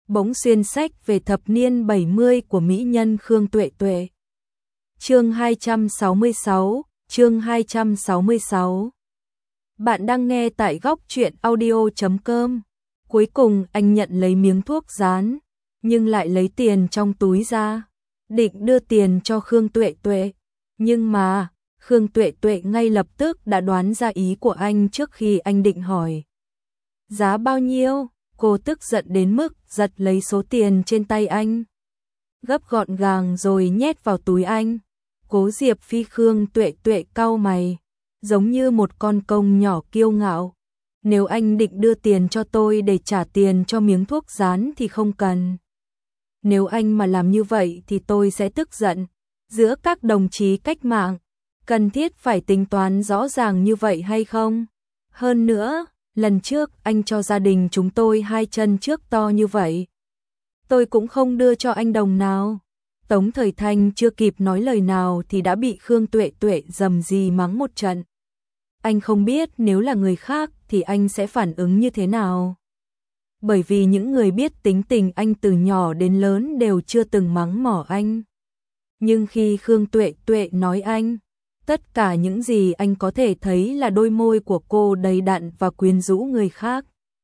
bỗng xuyên sách về thập niên 70 của mỹ nhân Khương Tuệ Tuệ. Chương 266. Bạn đang nghe tại góc truyện audio.com. Cuối cùng anh nhận lấy miếng thuốc dán, nhưng lại lấy tiền trong túi ra, định đưa tiền cho Khương Tuệ Tuệ. Nhưng mà, Khương Tuệ Tuệ ngay lập tức đã đoán ra ý của anh trước khi anh định hỏi. Giá bao nhiêu? Cô tức giận đến mức giật lấy số tiền trên tay anh, gấp gọn gàng rồi nhét vào túi anh. Cố Diệp Phi Khương Tuệ Tuệ cau mày, giống như một con công nhỏ kiêu ngạo. Nếu anh định đưa tiền cho tôi để trả tiền cho miếng thuốc dán thì không cần. Nếu anh mà làm như vậy thì tôi sẽ tức giận. Giữa các đồng chí cách mạng, cần thiết phải tính toán rõ ràng như vậy hay không? Hơn nữa, lần trước anh cho gia đình chúng tôi 2 chân trước to như vậy, tôi cũng không đưa cho anh đồng nào. Tống Thời Thanh chưa kịp nói lời nào thì đã bị Khương Tuệ Tuệ dầm gì mắng một trận. Anh không biết nếu là người khác thì anh sẽ phản ứng như thế nào. Bởi vì những người biết tính tình anh từ nhỏ đến lớn đều chưa từng mắng mỏ anh. Nhưng khi Khương Tuệ Tuệ nói anh, tất cả những gì anh có thể thấy là đôi môi của cô đầy đặn và quyến rũ người khác.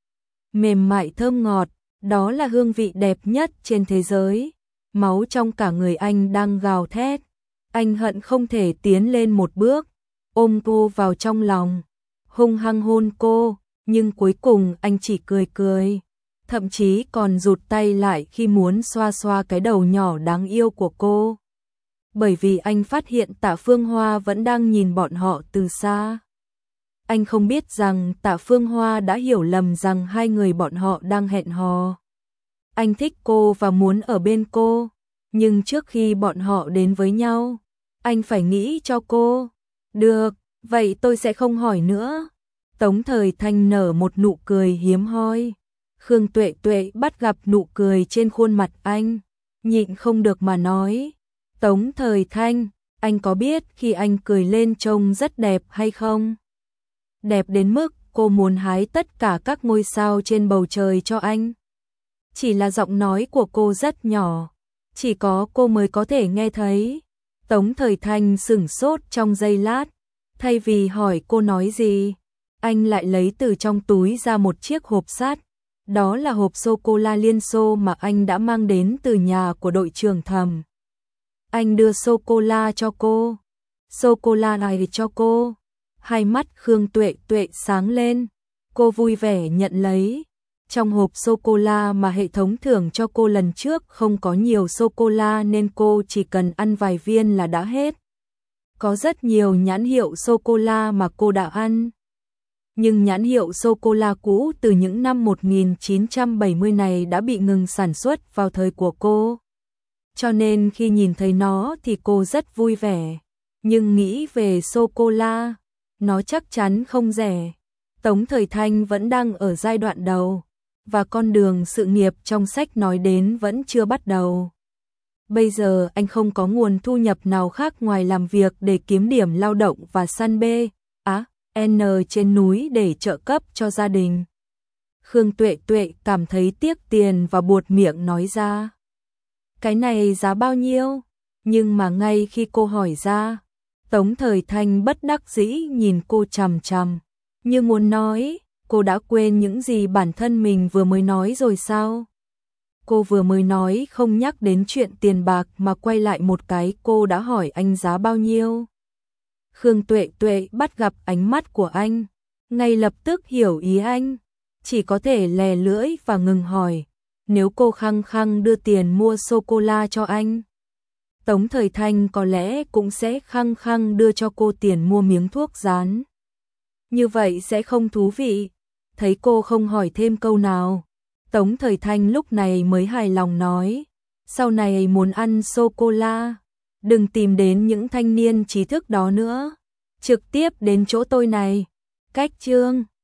Mềm mại thơm ngọt, đó là hương vị đẹp nhất trên thế giới. Máu trong cả người anh đang gào thét. Anh hận không thể tiến lên một bước, ôm cô vào trong lòng, hung hăng hôn cô, nhưng cuối cùng anh chỉ cười cười. Thậm chí còn rụt tay lại khi muốn xoa xoa cái đầu nhỏ đáng yêu của cô. Bởi vì anh phát hiện Tạ Phương Hoa vẫn đang nhìn bọn họ từ xa. Anh không biết rằng Tạ Phương Hoa đã hiểu lầm rằng hai người bọn họ đang hẹn hò. Anh thích cô và muốn ở bên cô, nhưng trước khi bọn họ đến với nhau, anh phải nghĩ cho cô. Được, vậy tôi sẽ không hỏi nữa. Tống Thời Thanh nở một nụ cười hiếm hoi. Khương Tuệ Tuệ bắt gặp nụ cười trên khuôn mặt anh, nhịn không được mà nói. Tống Thời Thanh, anh có biết khi anh cười lên trông rất đẹp hay không? Đẹp đến mức cô muốn hái tất cả các ngôi sao trên bầu trời cho anh. Chỉ là giọng nói của cô rất nhỏ, chỉ có cô mới có thể nghe thấy. Tống Thời Thanh sửng sốt trong giây lát, thay vì hỏi cô nói gì, anh lại lấy từ trong túi ra một chiếc hộp sắt. Đó là hộp sô-cô-la Liên Xô mà anh đã mang đến từ nhà của đội trưởng Thẩm. Anh đưa sô-cô-la cho cô. Sô-cô-la này cho cô. Hai mắt Khương Tuệ Tuệ sáng lên. Cô vui vẻ nhận lấy. Trong hộp sô-cô-la mà hệ thống thưởng cho cô lần trước không có nhiều sô-cô-la nên cô chỉ cần ăn vài viên là đã hết. Có rất nhiều nhãn hiệu sô-cô-la mà cô đã ăn. Nhưng nhãn hiệu sô-cô-la cũ từ những năm 1970 này đã bị ngừng sản xuất vào thời của cô. Cho nên khi nhìn thấy nó thì cô rất vui vẻ. Nhưng nghĩ về sô-cô-la, nó chắc chắn không rẻ. Tống Thời Thanh vẫn đang ở giai đoạn đầu, và con đường sự nghiệp trong sách nói đến vẫn chưa bắt đầu. Bây giờ anh không có nguồn thu nhập nào khác ngoài làm việc để kiếm điểm lao động và săn B, N trên núi để trợ cấp cho gia đình. Khương Tuệ Tuệ cảm thấy tiếc tiền và buột miệng nói ra. Cái này giá bao nhiêu? Nhưng mà ngay khi cô hỏi ra, Tống Thời Thanh bất đắc dĩ nhìn cô chằm chằm, như muốn nói, cô đã quên những gì bản thân mình vừa mới nói rồi sao? Cô vừa mới nói không nhắc đến chuyện tiền bạc mà quay lại một cái cô đã hỏi anh giá bao nhiêu. Khương Tuệ Tuệ bắt gặp ánh mắt của anh, ngay lập tức hiểu ý anh, chỉ có thể lè lưỡi và ngừng hỏi. Nếu cô khăng khăng đưa tiền mua sô-cô-la cho anh, Tống Thời Thanh có lẽ cũng sẽ khăng khăng đưa cho cô tiền mua miếng thuốc dán. Như vậy sẽ không thú vị. Thấy cô không hỏi thêm câu nào, Tống Thời Thanh lúc này mới hài lòng nói, sau này muốn ăn sô-cô-la, đừng tìm đến những thanh niên trí thức đó nữa, trực tiếp đến chỗ tôi này. Cách chương